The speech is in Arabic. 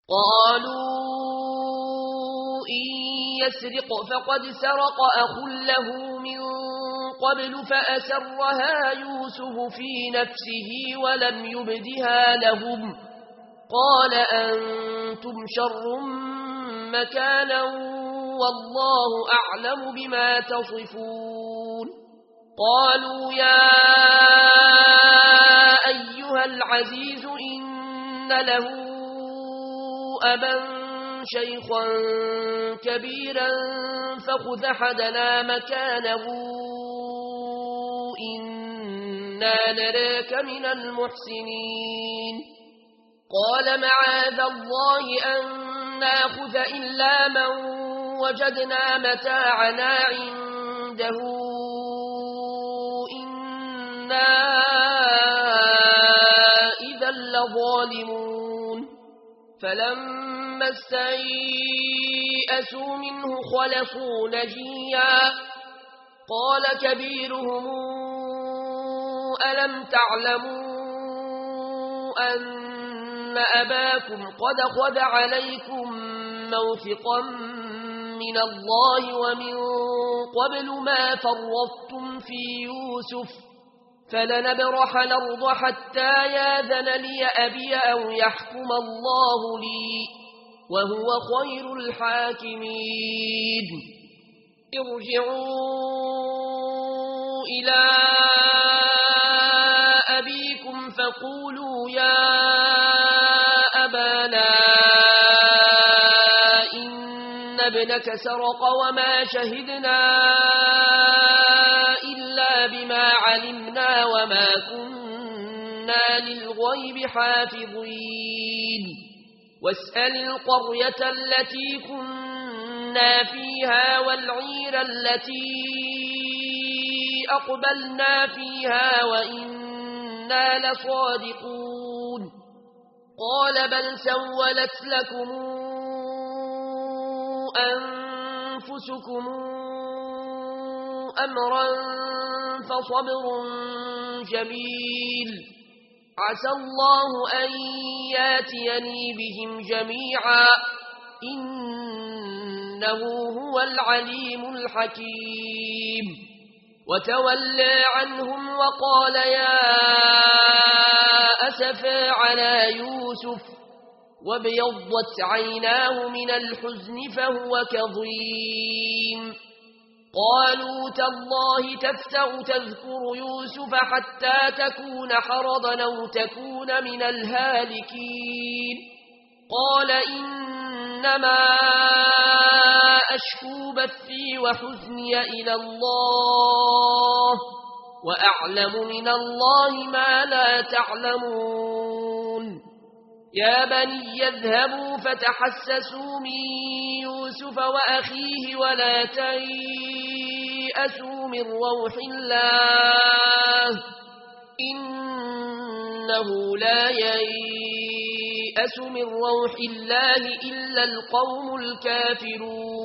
قالوا إن يسرق فقد سرق أخ له من قبل فأسرها يوسف في نفسه ولم يبدها لهم قال أنتم شر مكانا والله أعلم بما تصفون قالوا يا أيها العزيز إن له أبا شيخا كبيرا فخذ أحدنا مكانه إنا نراك من المحسنين قال معاذ الله أن ناخذ إلا من وجدنا متاعنا عنده إنا إذا لظالمون فلما استيئسوا منه خلصوا نجيا قال كبيرهم ألم تعلموا أن أباكم قد خذ عليكم موثقا من الله ومن قبل ما فرطتم في يوسف فلنبرح الأرض حتى ياذن لي أبي أو يحكم الله لي وهو خير الحاكمين ارجعوا إلى أبيكم فقولوا يا أبانا إن ابنك سرق وما شهدنا إلا بما علمنا وما كنا للغيب حافظين واسأل القرية التي كنا فيها والعير التي أقبلنا فيها وإنا لصادقون قال بل سولت لكم أنفسكم أمرا فصبر جميل عسى الله أن ياتيني بهم جميعا إنه هو العليم الحكيم وتولى عنهم وقال يا أسفا على يوسف وابيضت عيناه من الحزن فهو كظيم قالوا تالله تفتأ تذكر يوسف حتى تكون حرضا أو تكون من الهالكين قال إنما أشكو بثي وحزني إلى الله وأعلم من الله ما لا تعلمون يا بني يذهبوا فتحسسوا من يوسف وأخيه ولا تيأسوا من روح الله إنه لا ييأس من روح الله إلا القوم الكافرون